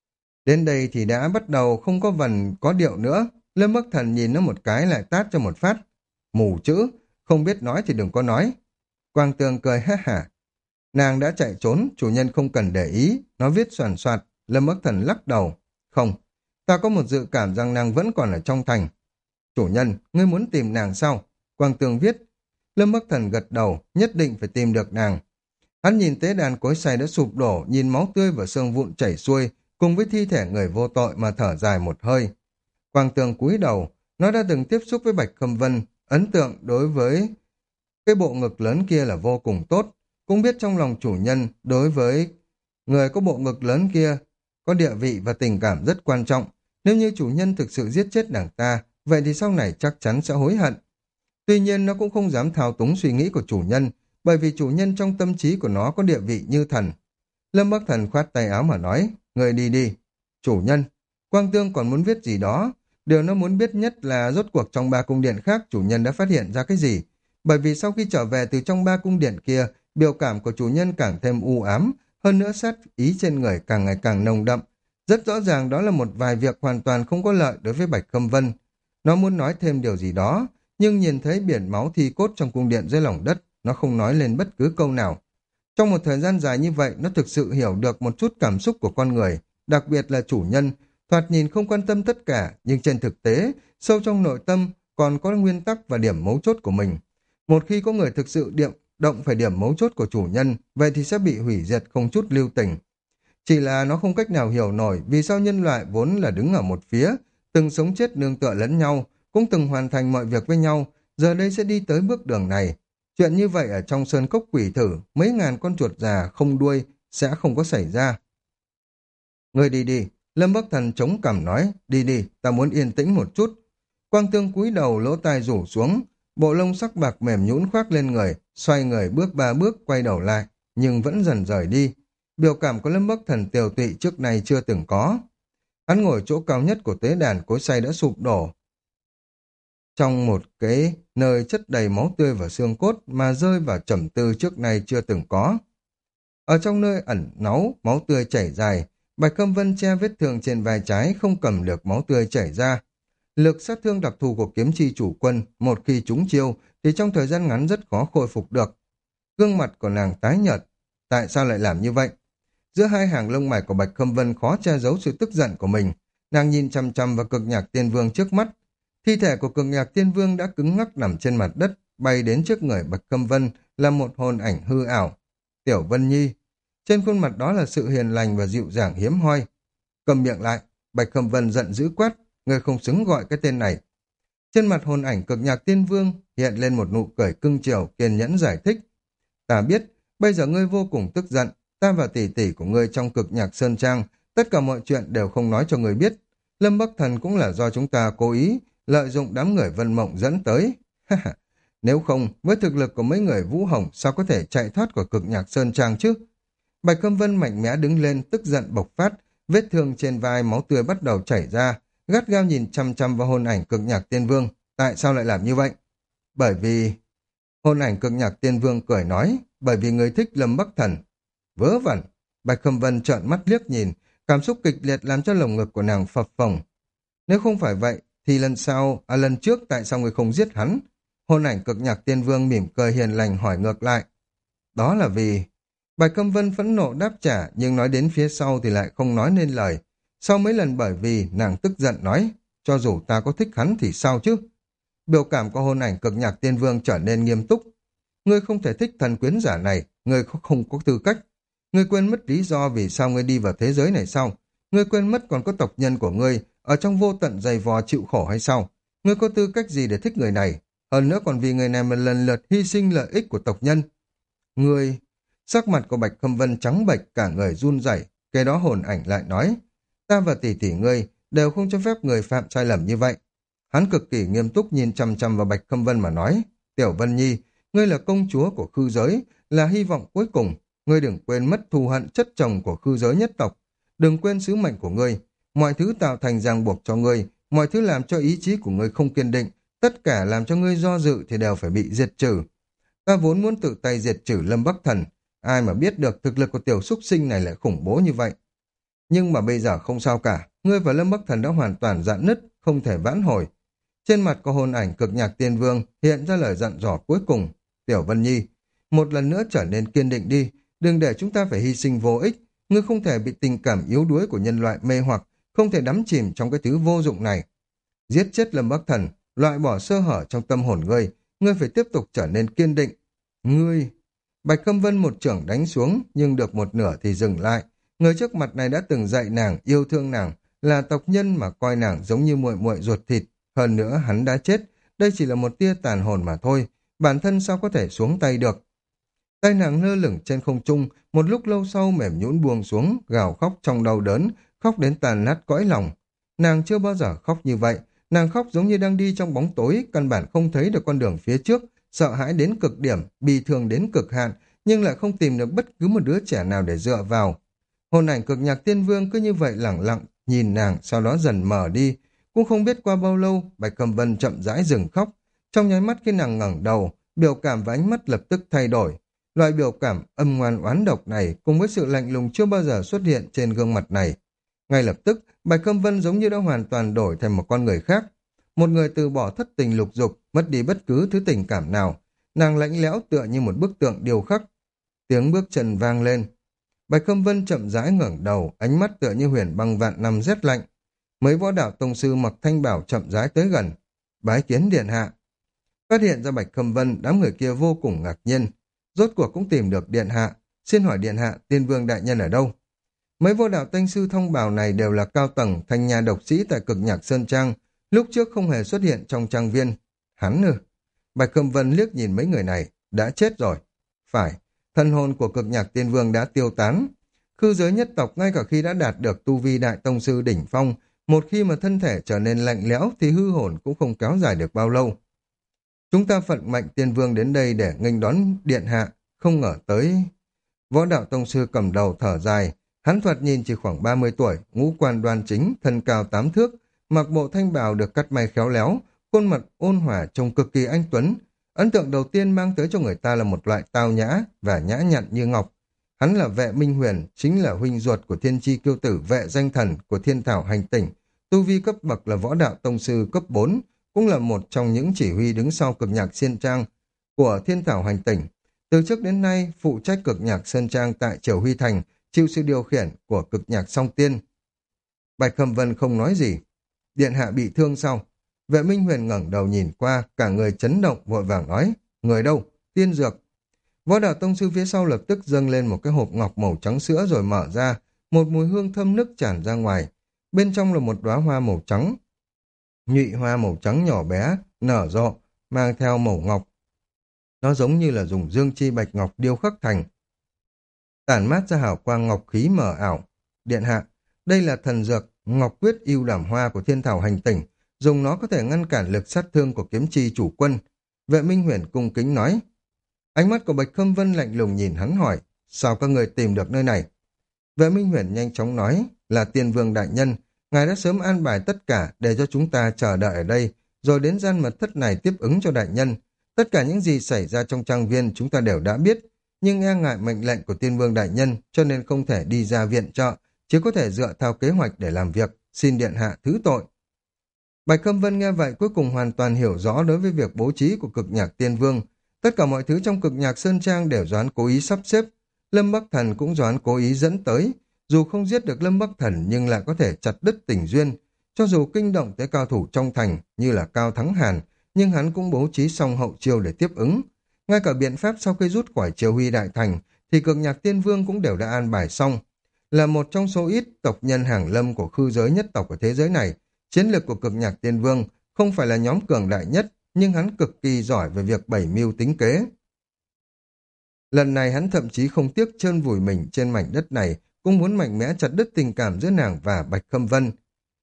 Đến đây thì đã bắt đầu không có vần có điệu nữa. Lâm Bắc Thần nhìn nó một cái lại tát cho một phát. Mù chữ, không biết nói thì đừng có nói. Quang Tương cười ha hả. Nàng đã chạy trốn, chủ nhân không cần để ý. Nó viết soàn soạt. Lâm Bắc Thần lắc đầu. Không, ta có một dự cảm rằng nàng vẫn còn ở trong thành. Chủ nhân, ngươi muốn tìm nàng sao? Quang Tương viết. Lâm Bắc Thần gật đầu, nhất định phải tìm được nàng. Hắn nhìn tế đàn cối xay đã sụp đổ, nhìn máu tươi và xương vụn chảy xuôi, cùng với thi thể người vô tội mà thở dài một hơi. Quang Tương cúi đầu, nó đã từng tiếp xúc với Bạch Khâm Vân, ấn tượng đối với cái bộ ngực lớn kia là vô cùng tốt, cũng biết trong lòng chủ nhân đối với người có bộ ngực lớn kia có địa vị và tình cảm rất quan trọng. Nếu như chủ nhân thực sự giết chết nàng ta, vậy thì sau này chắc chắn sẽ hối hận. Tuy nhiên nó cũng không dám thao túng suy nghĩ của chủ nhân, bởi vì chủ nhân trong tâm trí của nó có địa vị như thần. Lâm Bắc Thần khoát tay áo mà nói, người đi đi. Chủ nhân, Quang Tương còn muốn viết gì đó. Điều nó muốn biết nhất là rốt cuộc trong ba cung điện khác chủ nhân đã phát hiện ra cái gì. Bởi vì sau khi trở về từ trong ba cung điện kia, biểu cảm của chủ nhân càng thêm u ám, hơn nữa sát ý trên người càng ngày càng nồng đậm. Rất rõ ràng đó là một vài việc hoàn toàn không có lợi đối với Bạch Khâm Vân. Nó muốn nói thêm điều gì đó, nhưng nhìn thấy biển máu thi cốt trong cung điện dưới lòng đất, nó không nói lên bất cứ câu nào. Trong một thời gian dài như vậy, nó thực sự hiểu được một chút cảm xúc của con người, đặc biệt là chủ nhân, thoạt nhìn không quan tâm tất cả, nhưng trên thực tế, sâu trong nội tâm còn có nguyên tắc và điểm mấu chốt của mình. Một khi có người thực sự điểm động phải điểm mấu chốt của chủ nhân, vậy thì sẽ bị hủy diệt không chút lưu tình. Chỉ là nó không cách nào hiểu nổi vì sao nhân loại vốn là đứng ở một phía, từng sống chết nương tựa lẫn nhau, cũng từng hoàn thành mọi việc với nhau, giờ đây sẽ đi tới bước đường này. Chuyện như vậy ở trong sơn cốc quỷ thử, mấy ngàn con chuột già không đuôi sẽ không có xảy ra. Người đi đi, Lâm Bắc Thần chống cằm nói, đi đi, ta muốn yên tĩnh một chút. Quang Tương cúi đầu lỗ tai rủ xuống, bộ lông sắc bạc mềm nhũn khoác lên người, xoay người bước ba bước quay đầu lại, nhưng vẫn dần rời đi. Biểu cảm của Lâm Bắc Thần tiều tụy trước này chưa từng có. Hắn ngồi chỗ cao nhất của tế đàn cối xay đã sụp đổ. Trong một cái nơi chất đầy máu tươi và xương cốt mà rơi vào trầm tư trước nay chưa từng có. Ở trong nơi ẩn náu, máu tươi chảy dài, Bạch Khâm Vân che vết thương trên vai trái không cầm được máu tươi chảy ra. Lực sát thương đặc thù của kiếm chi chủ quân, một khi trúng chiêu thì trong thời gian ngắn rất khó khôi phục được. Gương mặt của nàng tái nhợt. Tại sao lại làm như vậy? Giữa hai hàng lông mày của Bạch Khâm Vân khó che giấu sự tức giận của mình. Nàng nhìn chăm chăm vào Cực Nhạc Tiên Vương trước mắt. Thi thể của Cực Nhạc Tiên Vương đã cứng ngắc nằm trên mặt đất, bay đến trước người Bạch Khâm Vân là một hồn ảnh hư ảo. Tiểu Vân Nhi. Trên khuôn mặt đó là sự hiền lành và dịu dàng hiếm hoi. Cầm miệng lại, Bạch Khâm Vân giận dữ quát, người không xứng gọi cái tên này. Trên mặt hồn ảnh Cực Nhạc Tiên Vương hiện lên một nụ cười cưng chiều, kiên nhẫn giải thích. Ta biết, bây giờ ngươi vô cùng tức giận, ta và tỷ tỷ của ngươi trong Cực Nhạc Sơn Trang, tất cả mọi chuyện đều không nói cho ngươi biết. Lâm Bắc Thần cũng là do chúng ta cố ý, lợi dụng đám người Vân Mộng dẫn tới. Nếu không, với thực lực của mấy người Vũ Hồng, sao có thể chạy thoát khỏi Cực Nhạc Sơn Trang chứ? Bạch Khâm Vân mạnh mẽ đứng lên, tức giận bộc phát, vết thương trên vai máu tươi bắt đầu chảy ra, gắt gao nhìn chăm chăm vào hồn ảnh Cực Nhạc Tiên Vương. Tại sao lại làm như vậy? Bởi vì... Hồn ảnh Cực Nhạc Tiên Vương cười nói, bởi vì người thích Lâm Bắc Thần. Vớ vẩn, Bạch Khâm Vân trợn mắt liếc nhìn, cảm xúc kịch liệt làm cho lồng ngực của nàng phập phồng. Nếu không phải vậy, thì lần sau, à lần trước tại sao người không giết hắn? Hồn ảnh Cực Nhạc Tiên Vương mỉm cười hiền lành hỏi ngược lại. Đó là vì... Bạch Câm Vân phẫn nộ đáp trả, nhưng nói đến phía sau thì lại không nói nên lời. Sau mấy lần bởi vì nàng tức giận nói, cho dù ta có thích hắn thì sao chứ? Biểu cảm của hồn ảnh Cực Nhạc Tiên Vương trở nên nghiêm túc. Ngươi không thể thích thần quyến giả này, ngươi không có tư cách. Ngươi quên mất lý do vì sao ngươi đi vào thế giới này sao? Ngươi quên mất còn có tộc nhân của ngươi ở trong vô tận dày vò chịu khổ hay sao? Ngươi có tư cách gì để thích người này? Hơn nữa còn vì người này mà lần lượt hy sinh lợi ích của tộc nhân. Ngươi... Sắc mặt của Bạch Khâm Vân trắng bệch, cả người run rẩy. Cái đó hồn ảnh lại nói, ta và tỷ tỷ ngươi đều không cho phép người phạm sai lầm như vậy. Hắn cực kỳ nghiêm túc nhìn chăm chăm vào Bạch Khâm Vân mà nói, Tiểu Vân Nhi, ngươi là công chúa của khư giới, là hy vọng cuối cùng. Ngươi đừng quên mất thù hận chất chồng của khư giới nhất tộc. Đừng quên sứ mệnh của ngươi. Mọi thứ tạo thành ràng buộc cho ngươi, mọi thứ làm cho ý chí của ngươi không kiên định, tất cả làm cho ngươi do dự thì đều phải bị diệt trừ. Ta vốn muốn tự tay diệt trừ Lâm Bắc Thần. Ai mà biết được thực lực của tiểu súc sinh này lại khủng bố như vậy. Nhưng mà bây giờ không sao cả, ngươi và Lâm Bắc Thần đã hoàn toàn rạn nứt, không thể vãn hồi. Trên mặt của hồn ảnh Cực Nhạc Tiên Vương hiện ra lời dặn dò cuối cùng. Tiểu Vân Nhi, một lần nữa trở nên kiên định đi, đừng để chúng ta phải hy sinh vô ích. Ngươi không thể bị tình cảm yếu đuối của nhân loại mê hoặc, không thể đắm chìm trong cái thứ vô dụng này. Giết chết Lâm Bắc Thần, loại bỏ sơ hở trong tâm hồn ngươi, ngươi phải tiếp tục trở nên kiên định. Ngươi... Bạch Khâm Vân một chưởng đánh xuống, nhưng được một nửa thì dừng lại. Người trước mặt này đã từng dạy nàng, yêu thương nàng, là tộc nhân mà coi nàng giống như muội muội ruột thịt. Hơn nữa hắn đã chết, đây chỉ là một tia tàn hồn mà thôi, bản thân sao có thể xuống tay được. Tay nàng lơ lửng trên không trung, một lúc lâu sau mềm nhũn buông xuống, gào khóc trong đau đớn, khóc đến tàn nát cõi lòng. Nàng chưa bao giờ khóc như vậy, nàng khóc giống như đang đi trong bóng tối, căn bản không thấy được con đường phía trước, sợ hãi đến cực điểm, bi thương đến cực hạn, nhưng lại không tìm được bất cứ một đứa trẻ nào để dựa vào. Hồn ảnh Cực Nhạc Tiên Vương cứ như vậy lẳng lặng nhìn nàng, sau đó dần mờ đi. Cũng không biết qua bao lâu, Bạch Cẩm Vân chậm rãi dừng khóc. Trong nháy mắt khi nàng ngẩng đầu, biểu cảm và ánh mắt lập tức thay đổi. Loại biểu cảm âm ngoan oán độc này cùng với sự lạnh lùng chưa bao giờ xuất hiện trên gương mặt này. Ngay lập tức, Bạch Cẩm Vân giống như đã hoàn toàn đổi thành một con người khác. Một người từ bỏ thất tình lục dục, mất đi bất cứ thứ tình cảm nào. Nàng lạnh lẽo tựa như một bức tượng điêu khắc. Tiếng bước chân vang lên. Bạch Cẩm Vân chậm rãi ngẩng đầu, ánh mắt tựa như huyền băng vạn năm rét lạnh. Mấy võ đạo tông sư mặc thanh bảo chậm rãi tới gần. Bái kiến điện hạ. Phát hiện ra Bạch Cẩm Vân, đám người kia vô cùng ngạc nhiên. Rốt cuộc cũng tìm được điện hạ. Xin hỏi điện hạ, Tiên Vương đại nhân ở đâu? Mấy võ đạo tông sư thông bào này đều là cao tầng thanh nhà độc sĩ tại Cực Nhạc Sơn Trang, lúc trước không hề xuất hiện trong trang viên. Hắn ư? Bạch Cẩm Vân liếc nhìn mấy người này, đã chết rồi. Phải, thân hồn của Cực Nhạc Tiên Vương đã tiêu tán. Khư giới nhất tộc ngay cả khi đã đạt được tu vi đại tông sư đỉnh phong, một khi mà thân thể trở nên lạnh lẽo thì hư hồn cũng không kéo dài được bao lâu. Chúng ta phận mệnh Tiên Vương đến đây để nghênh đón điện hạ, không ngờ tới. Võ đạo tông sư cầm đầu thở dài, hắn thoạt nhìn chỉ khoảng ba mươi tuổi, ngũ quan đoan chính, thân cao tám thước, mặc bộ thanh bào được cắt may khéo léo, khuôn mặt ôn hòa trông cực kỳ anh tuấn. Ấn tượng đầu tiên mang tới cho người ta là một loại tao nhã và nhã nhặn như ngọc. Hắn là Vệ Minh Huyền, chính là huynh ruột của thiên chi kiêu tử Vệ Danh Thần của Thiên Thảo Hành Tỉnh. Tu vi cấp bậc là võ đạo tông sư cấp bốn, cũng là một trong những chỉ huy đứng sau Cực Nhạc Sơn Trang của Thiên Thảo Hành Tỉnh. Từ trước đến nay, phụ trách Cực Nhạc Sơn Trang tại Triều Huy Thành, chịu sự điều khiển của Cực Nhạc Song Tiên. Bạch Cẩm Vân không nói gì. Điện hạ bị thương sao? Vệ Minh Huyền ngẩng đầu nhìn qua, cả người chấn động vội vàng nói, người đâu? Tiên dược. Võ đạo tông sư phía sau lập tức dâng lên một cái hộp ngọc màu trắng sữa rồi mở ra, một mùi hương thơm nức tràn ra ngoài. Bên trong là một đóa hoa màu trắng. Nhụy hoa màu trắng nhỏ bé, nở rộ, mang theo màu ngọc. Nó giống như là dùng dương chi bạch ngọc điêu khắc thành. Tản mát ra hào quang ngọc khí mờ ảo. Điện hạ, đây là thần dược Ngọc Quyết Ưu Đảm Hoa của Thiên Thảo Hành Tỉnh, dùng nó có thể ngăn cản lực sát thương của kiếm chi chủ quân. Vệ Minh Huyền cung kính nói. Ánh mắt của Bạch Cẩm Vân lạnh lùng nhìn hắn hỏi, sao các người tìm được nơi này? Vệ Minh Huyền nhanh chóng nói, là Tiên Vương đại nhân, ngài đã sớm an bài tất cả để cho chúng ta chờ đợi ở đây, rồi đến gian mật thất này tiếp ứng cho đại nhân. Tất cả những gì xảy ra trong trang viên chúng ta đều đã biết, nhưng e ngại mệnh lệnh của Tiên Vương đại nhân cho nên không thể đi ra viện trợ, chỉ có thể dựa theo kế hoạch để làm việc, xin điện hạ thứ tội. Bạch Cẩm Vân nghe vậy cuối cùng hoàn toàn hiểu rõ đối với việc bố trí của Cực Nhạc Tiên Vương. Tất cả mọi thứ trong Cực Nhạc Sơn Trang đều do hắn cố ý sắp xếp. Lâm Bắc Thần cũng do hắn cố ý dẫn tới. Dù không giết được Lâm Bắc Thần nhưng lại có thể chặt đứt tình duyên. Cho dù kinh động tới cao thủ trong thành như là Cao Thắng Hàn, nhưng hắn cũng bố trí xong hậu chiêu để tiếp ứng. Ngay cả biện pháp sau khi rút khỏi Triều Huy Đại Thành thì Cực Nhạc Tiên Vương cũng đều đã an bài xong. Là một trong số ít tộc nhân hàng lâm của khư giới nhất tộc ở thế giới này, chiến lược của Cực Nhạc Tiên Vương không phải là nhóm cường đại nhất, nhưng hắn cực kỳ giỏi về việc bày mưu tính kế. Lần này hắn thậm chí không tiếc trơn vùi mình trên mảnh đất này, cũng muốn mạnh mẽ chặt đứt tình cảm giữa nàng và Bạch Cẩm Vân.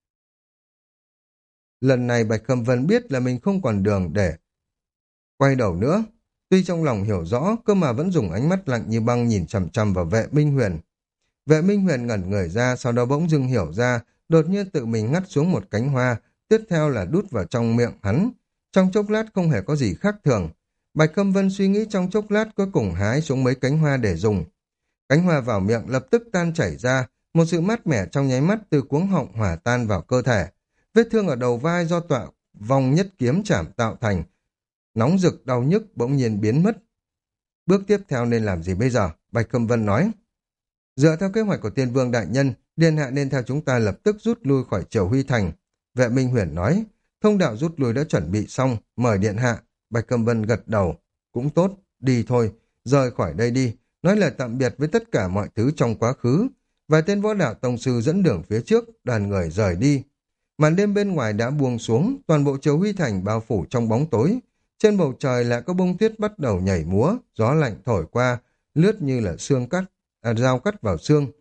Lần này Bạch Cẩm Vân biết là mình không còn đường để quay đầu nữa. Tuy trong lòng hiểu rõ, cơ mà vẫn dùng ánh mắt lạnh như băng nhìn chằm chằm vào Vệ Minh Huyền. Vệ Minh Huyền ngẩn người ra, sau đó bỗng dưng hiểu ra, đột nhiên tự mình ngắt xuống một cánh hoa, tiếp theo là đút vào trong miệng hắn. Trong chốc lát không hề có gì khác thường. Bạch Cẩm Vân suy nghĩ trong chốc lát cuối cùng hái xuống mấy cánh hoa để dùng. Cánh hoa vào miệng lập tức tan chảy ra, một sự mát mẻ trong nháy mắt từ cuống họng hòa tan vào cơ thể. Vết thương ở đầu vai do tọa vòng nhất kiếm chảm tạo thành, nóng rực đau nhức bỗng nhiên biến mất. Bước tiếp theo nên làm gì bây giờ? Bạch Cẩm Vân nói. Dựa theo kế hoạch của Tiên Vương đại nhân, điện hạ nên theo chúng ta lập tức rút lui khỏi Triều Huy Thành. Vệ Minh Huyền nói. Thông đạo rút lui đã chuẩn bị xong, mời điện hạ. Bạch Cẩm Vân gật đầu. Cũng tốt, đi thôi, rời khỏi đây đi, nói lời tạm biệt với tất cả mọi thứ trong quá khứ. Vài tên võ đạo tông sư dẫn đường phía trước, đoàn người rời đi. Màn đêm bên ngoài đã buông xuống, toàn bộ Triều Huy Thành bao phủ trong bóng tối. Trên bầu trời lại có bông tuyết bắt đầu nhảy múa, gió lạnh thổi qua, lướt như là xương cắt, à, dao cắt vào xương.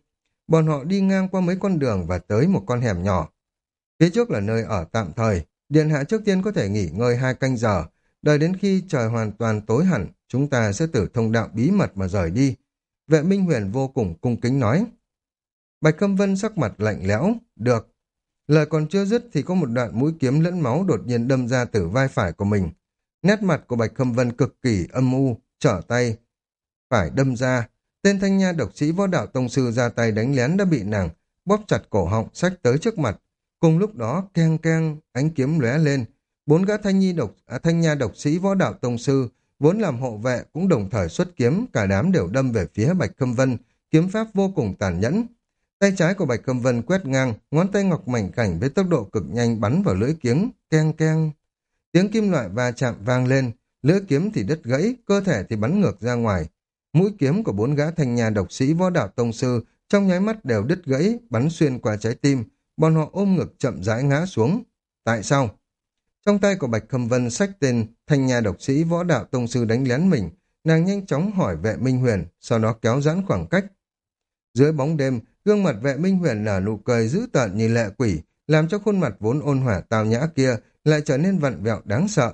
Bọn họ đi ngang qua mấy con đường và tới một con hẻm nhỏ. Phía trước là nơi ở tạm thời, điện hạ trước tiên có thể nghỉ ngơi hai canh giờ, đợi đến khi trời hoàn toàn tối hẳn, chúng ta sẽ từ thông đạo bí mật mà rời đi. Vệ Minh Huyền vô cùng cung kính nói. Bạch Khâm Vân sắc mặt lạnh lẽo, được. Lời còn chưa dứt thì có một đoạn mũi kiếm lẫn máu đột nhiên đâm ra từ vai phải của mình. Nét mặt của Bạch Khâm Vân cực kỳ âm u, trở tay, phải đâm ra. Tên thanh nha độc sĩ võ đạo tông sư ra tay đánh lén đã bị nàng bóp chặt cổ họng xách tới trước mặt. Cùng lúc đó keng keng ánh kiếm lóe lên, bốn gã thanh nhi độc à, thanh nha độc sĩ võ đạo tông sư vốn làm hộ vệ cũng đồng thời xuất kiếm, cả đám đều đâm về phía Bạch Khâm Vân, kiếm pháp vô cùng tàn nhẫn. Tay trái của Bạch Khâm Vân quét ngang, ngón tay ngọc mảnh khảnh với tốc độ cực nhanh bắn vào lưỡi kiếm, keng keng. Tiếng kim loại va chạm vang lên, lưỡi kiếm thì đứt gãy, cơ thể thì bắn ngược ra ngoài. Mũi kiếm của bốn gã thanh nha độc sĩ võ đạo tông sư trong nháy mắt đều đứt gãy, bắn xuyên qua trái tim, bọn họ ôm ngực chậm rãi ngã xuống. Tại sao? Trong tay của Bạch Khâm Vân xách tên thanh nha độc sĩ võ đạo tông sư đánh lén mình, nàng nhanh chóng hỏi Vệ Minh Huyền, sau đó kéo giãn khoảng cách. Dưới bóng đêm, gương mặt Vệ Minh Huyền nở nụ cười dữ tợn như lệ quỷ, làm cho khuôn mặt vốn ôn hòa tao nhã kia lại trở nên vặn vẹo đáng sợ.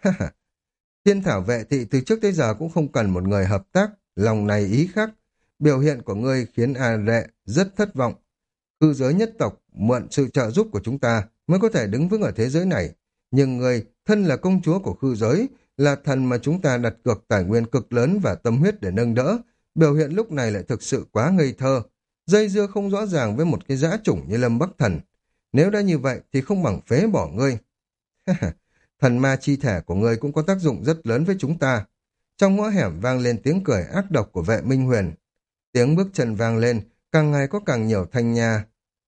Thiên Thảo Vệ Thị từ trước tới giờ cũng không cần một người hợp tác, lòng này ý khác. Biểu hiện của ngươi khiến A Lệ rất thất vọng. Khư giới nhất tộc mượn sự trợ giúp của chúng ta mới có thể đứng vững ở thế giới này. Nhưng ngươi, thân là công chúa của khư giới, là thần mà chúng ta đặt cược tài nguyên cực lớn và tâm huyết để nâng đỡ. Biểu hiện lúc này lại thực sự quá ngây thơ. Dây dưa không rõ ràng với một cái dã chủng như Lâm Bắc Thần. Nếu đã như vậy thì không bằng phế bỏ ngươi. Thần ma chi thể của ngươi cũng có tác dụng rất lớn với chúng ta. Trong ngõ hẻm vang lên tiếng cười ác độc của Vệ Minh Huyền. Tiếng bước chân vang lên, càng ngày có càng nhiều thanh nha.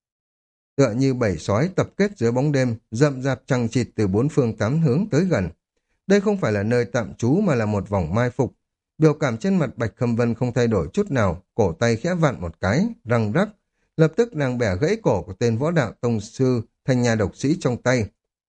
Tựa như bầy sói tập kết dưới bóng đêm, rậm rạp chằng chịt từ bốn phương tám hướng tới gần. Đây không phải là nơi tạm trú mà là một vòng mai phục. Biểu cảm trên mặt Bạch Khâm Vân không thay đổi chút nào, cổ tay khẽ vặn một cái, răng rắc. Lập tức nàng bẻ gãy cổ của tên võ đạo tông sư, thanh nha độc sĩ trong tay.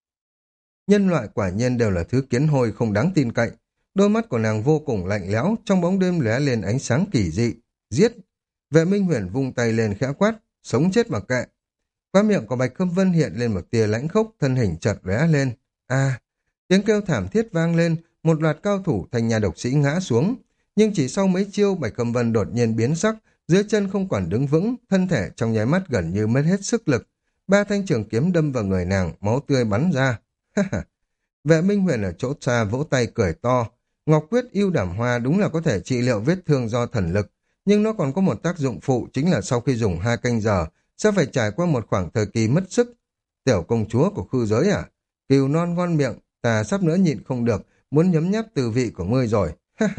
Nhân loại quả nhiên đều là thứ kiến hôi không đáng tin cậy. Đôi mắt của nàng vô cùng lạnh lẽo, trong bóng đêm lóe lên ánh sáng kỳ dị. Giết! Vệ Minh Huyền vung tay lên khẽ quát, sống chết mà kệ. Qua miệng của Bạch Khâm Vân hiện lên một tia lãnh khốc, thân hình chợt lóe lên. A! Tiếng kêu thảm thiết vang lên, một loạt cao thủ thanh nha độc sĩ ngã xuống. Nhưng chỉ sau mấy chiêu, Bạch Khâm Vân đột nhiên biến sắc, dưới chân không còn đứng vững, thân thể trong nháy mắt gần như mất hết sức lực. Ba thanh trường kiếm đâm vào người nàng, máu tươi bắn ra. Vệ Minh Huyền ở chỗ xa vỗ tay cười to. Ngọc quyết yêu đảm hoa đúng là có thể trị liệu vết thương do thần lực, nhưng nó còn có một tác dụng phụ, chính là sau khi dùng hai canh giờ sẽ phải trải qua một khoảng thời kỳ mất sức. Tiểu công chúa của khư giới à? Cừu non ngon miệng, ta sắp nữa nhịn không được, muốn nhấm nháp từ vị của ngươi rồi.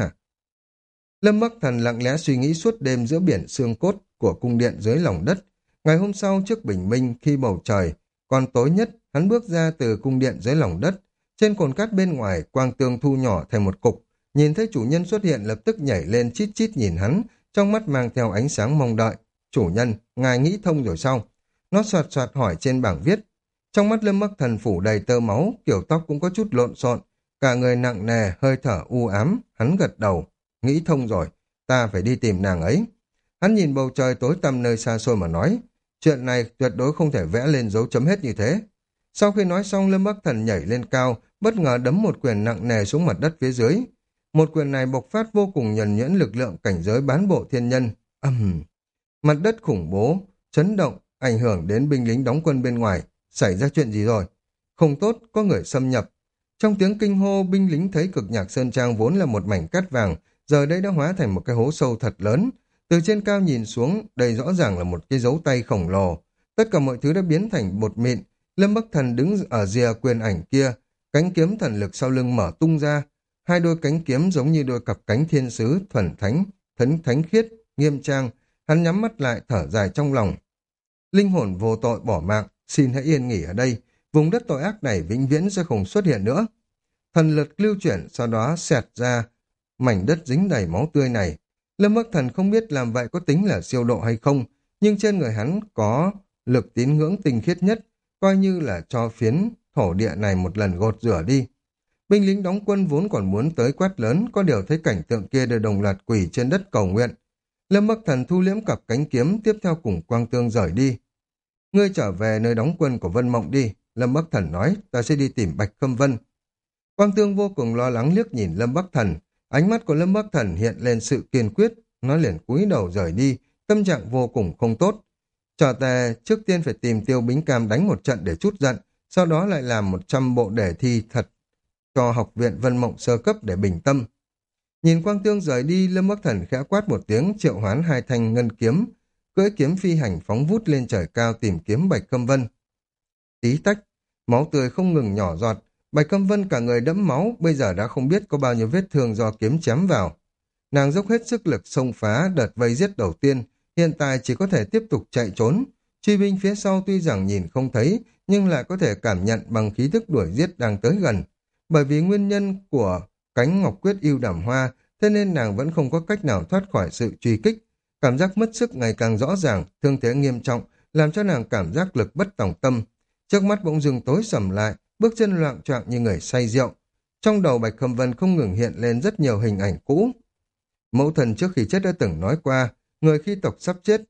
Lâm Bắc Thần lặng lẽ suy nghĩ suốt đêm giữa biển xương cốt của cung điện dưới lòng đất. Ngày hôm sau trước bình minh, khi bầu trời còn tối nhất, hắn bước ra từ cung điện dưới lòng đất. Trên cồn cát bên ngoài, quang tương thu nhỏ thành một cục. Nhìn thấy chủ nhân xuất hiện lập tức nhảy lên chít chít nhìn hắn, trong mắt mang theo ánh sáng mong đợi. Chủ nhân, ngài nghĩ thông rồi sao? Nó soạt soạt hỏi trên bảng viết. Trong mắt Lâm Bắc Thần phủ đầy tơ máu, kiểu tóc cũng có chút lộn xộn, cả người nặng nề, hơi thở u ám. Hắn gật đầu. Nghĩ thông rồi, ta phải đi tìm nàng ấy. Hắn nhìn bầu trời tối tăm nơi xa xôi mà nói, chuyện này tuyệt đối không thể vẽ lên dấu chấm hết như thế. Sau khi nói xong, Lâm Bắc Thần nhảy lên cao, bất ngờ đấm một quyền nặng nề xuống mặt đất phía dưới. Một quyền này bộc phát vô cùng nhuần nhuyễn lực lượng cảnh giới bán bộ thiên nhân. Ầm, uhm. Mặt đất khủng bố, chấn động, ảnh hưởng đến binh lính đóng quân bên ngoài. Xảy ra chuyện gì rồi? Không tốt, có người xâm nhập. Trong tiếng kinh hô, binh lính thấy Cực Nhạc Sơn Trang vốn là một mảnh cát vàng, giờ đây đã hóa thành một cái hố sâu thật lớn. Từ trên cao nhìn xuống, đây rõ ràng là một cái dấu tay khổng lồ. Tất cả mọi thứ đã biến thành bột mịn. Lâm Bắc Thần đứng ở rìa quyền ảnh kia, cánh kiếm thần lực sau lưng mở tung ra. Hai đôi cánh kiếm giống như đôi cặp cánh thiên sứ, thuần thánh, thánh thánh khiết, nghiêm trang. Hắn nhắm mắt lại thở dài trong lòng. Linh hồn vô tội bỏ mạng, xin hãy yên nghỉ ở đây. Vùng đất tội ác này vĩnh viễn sẽ không xuất hiện nữa. Thần lực lưu chuyển, sau đó xẹt ra mảnh đất dính đầy máu tươi này. Lâm Bắc Thần không biết làm vậy có tính là siêu độ hay không, nhưng trên người hắn có lực tín ngưỡng tinh khiết nhất, coi như là cho phiến thổ địa này một lần gột rửa đi. Binh lính đóng quân vốn còn muốn tới quát lớn, có điều thấy cảnh tượng kia đều đồng loạt quỳ trên đất cầu nguyện. Lâm Bắc Thần thu liễm cặp cánh kiếm, tiếp theo cùng Quang Tương rời đi. Ngươi trở về nơi đóng quân của Vân Mộng đi, Lâm Bắc Thần nói, ta sẽ đi tìm Bạch Khâm Vân. Quang Tương vô cùng lo lắng liếc nhìn Lâm Bắc Thần, ánh mắt của Lâm Bắc Thần hiện lên sự kiên quyết, nó liền cúi đầu rời đi, tâm trạng vô cùng không tốt. Trở tề trước tiên phải tìm Tiêu Bính Cam đánh một trận để trút giận, sau đó lại làm một trăm bộ đề thi thật cho học viện Vân Mộng sơ cấp để bình tâm. Nhìn Quang Tương rời đi, Lâm Bắc Thần khẽ quát một tiếng, triệu hoán hai thanh ngân kiếm, cưỡi kiếm phi hành phóng vút lên trời cao tìm kiếm Bạch Khâm Vân. Tí tách, máu tươi không ngừng nhỏ giọt, Bạch Khâm Vân cả người đẫm máu, bây giờ đã không biết có bao nhiêu vết thương do kiếm chém vào. Nàng dốc hết sức lực xông phá đợt vây giết đầu tiên, hiện tại chỉ có thể tiếp tục chạy trốn. Truy binh phía sau tuy rằng nhìn không thấy, nhưng lại có thể cảm nhận bằng khí thức đuổi giết đang tới gần. Bởi vì nguyên nhân của cánh ngọc quyết yêu đảm hoa, thế nên nàng vẫn không có cách nào thoát khỏi sự truy kích. Cảm giác mất sức ngày càng rõ ràng, thương thế nghiêm trọng, làm cho nàng cảm giác lực bất tòng tâm. Trước mắt bỗng dưng tối sầm lại, bước chân loạng choạng như người say rượu. Trong đầu Bạch Khâm Vân không ngừng hiện lên rất nhiều hình ảnh cũ. Mẫu thần trước khi chết đã từng nói qua, người khi tộc sắp chết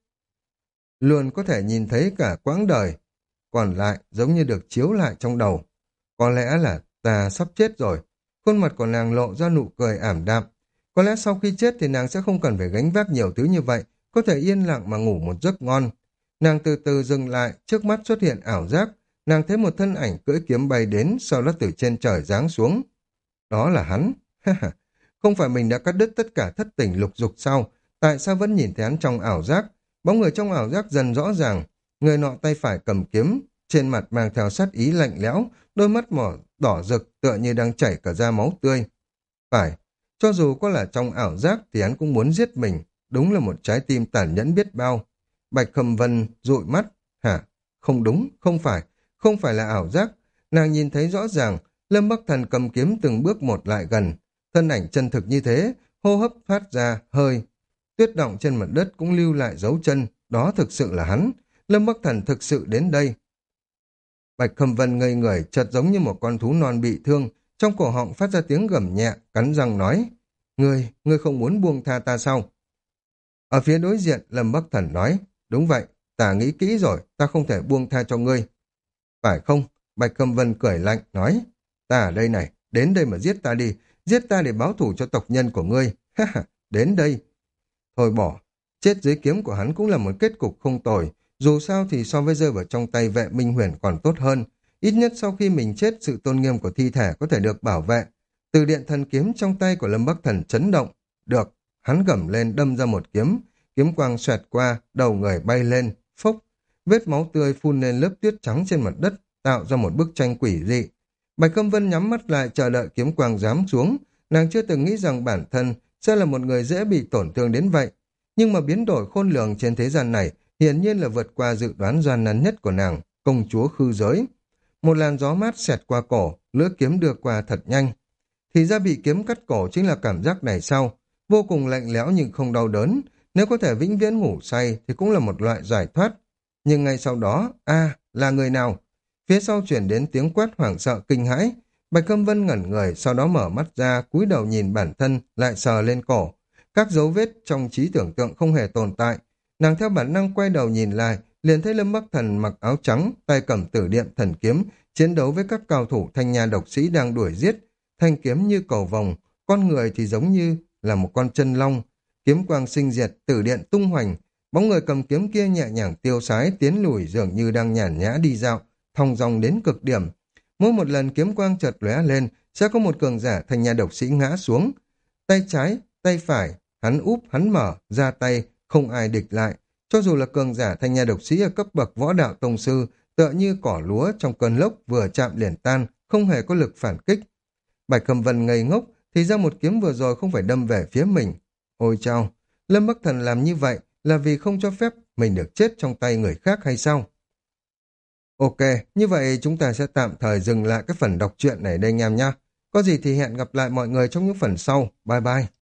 luôn có thể nhìn thấy cả quãng đời, còn lại giống như được chiếu lại trong đầu. Có lẽ là ta sắp chết rồi. Khuôn mặt của nàng lộ ra nụ cười ảm đạm. Có lẽ sau khi chết thì nàng sẽ không cần phải gánh vác nhiều thứ như vậy, có thể yên lặng mà ngủ một giấc ngon. Nàng từ từ dừng lại, trước mắt xuất hiện ảo giác. Nàng thấy một thân ảnh cưỡi kiếm bay đến, sau đó từ trên trời giáng xuống. Đó là hắn. Không phải mình đã cắt đứt tất cả thất tình lục dục sao? Tại sao vẫn nhìn thấy hắn trong ảo giác? Bóng người trong ảo giác dần rõ ràng. Người nọ tay phải cầm kiếm, trên mặt mang theo sát ý lạnh lẽo, đôi mắt mỏ đỏ rực tựa như đang chảy cả ra máu tươi. Phải, cho dù có là trong ảo giác thì hắn cũng muốn giết mình. Đúng là một trái tim tàn nhẫn biết bao. Bạch Khâm Vân dụi mắt. Hả? Không đúng, không phải. Không phải là ảo giác. Nàng nhìn thấy rõ ràng, Lâm Bắc Thần cầm kiếm từng bước một lại gần. Thân ảnh chân thực như thế, hô hấp phát ra, hơi. Tuyết động trên mặt đất cũng lưu lại dấu chân. Đó thực sự là hắn. Lâm Bắc Thần thực sự đến đây. Bạch Khâm Vân ngây người, chợt giống như một con thú non bị thương. Trong cổ họng phát ra tiếng gầm nhẹ, cắn răng nói. Ngươi, ngươi không muốn buông tha ta sao? Ở phía đối diện, Lâm Bắc Thần nói. Đúng vậy, ta nghĩ kỹ rồi, ta không thể buông tha cho ngươi. Phải không? Bạch Khâm Vân cười lạnh, nói. Ta ở đây này, đến đây mà giết ta đi. Giết ta để báo thù cho tộc nhân của ngươi. Ha ha, đến đây. Thôi bỏ, chết dưới kiếm của hắn cũng là một kết cục không tồi. Dù sao thì so với rơi vào trong tay vệ Minh Huyền còn tốt hơn. Ít nhất sau khi mình chết, sự tôn nghiêm của thi thể có thể được bảo vệ. Từ điện thần kiếm trong tay của Lâm Bắc Thần chấn động. Được, hắn gầm lên đâm ra một kiếm. Kiếm quang xoẹt qua, đầu người bay lên, phốc. Vết máu tươi phun lên lớp tuyết trắng trên mặt đất, tạo ra một bức tranh quỷ dị. Bạch Câm Vân nhắm mắt lại chờ đợi kiếm quang giáng xuống. Nàng chưa từng nghĩ rằng bản thân sẽ là một người dễ bị tổn thương đến vậy. Nhưng mà biến đổi khôn lường trên thế gian này hiển nhiên là vượt qua dự đoán gian nan nhất của nàng, công chúa khư giới. Một làn gió mát xẹt qua cổ, lưỡi kiếm đưa qua thật nhanh. Thì ra bị kiếm cắt cổ chính là cảm giác này sau, vô cùng lạnh lẽo nhưng không đau đớn. Nếu có thể vĩnh viễn ngủ say thì cũng là một loại giải thoát. Nhưng ngay sau đó, a là người nào? Phía sau chuyển đến tiếng quát hoảng sợ kinh hãi. Bạch Câm Vân ngẩn người, sau đó mở mắt ra, cúi đầu nhìn bản thân, lại sờ lên cổ. Các dấu vết trong trí tưởng tượng không hề tồn tại. Nàng theo bản năng quay đầu nhìn lại, liền thấy Lâm Bắc Thần mặc áo trắng, tay cầm tử điện thần kiếm, chiến đấu với các cao thủ thanh nha độc sĩ đang đuổi giết. Thanh kiếm như cầu vồng, con người thì giống như là một con chân long. Kiếm quang sinh diệt, tử điện tung hoành. Bóng người cầm kiếm kia nhẹ nhàng tiêu sái, tiến lùi dường như đang nhàn nhã đi dạo, thong dong đến cực điểm. Mỗi một lần kiếm quang chợt lóe lên, sẽ có một cường giả thanh nha độc sĩ ngã xuống. Tay trái, tay phải, hắn úp, hắn mở, ra tay, không ai địch lại. Cho dù là cường giả thanh nha độc sĩ ở cấp bậc võ đạo tông sư, tựa như cỏ lúa trong cơn lốc vừa chạm liền tan, không hề có lực phản kích. Bạch Câm Vân ngây ngốc, thì ra một kiếm vừa rồi không phải đâm về phía mình. Ôi chao, Lâm Bắc Thần làm như vậy là vì không cho phép mình được chết trong tay người khác hay sao? Ok, như vậy chúng ta sẽ tạm thời dừng lại cái phần đọc truyện này đây anh em nhé. Có gì thì hẹn gặp lại mọi người trong những phần sau. Bye bye.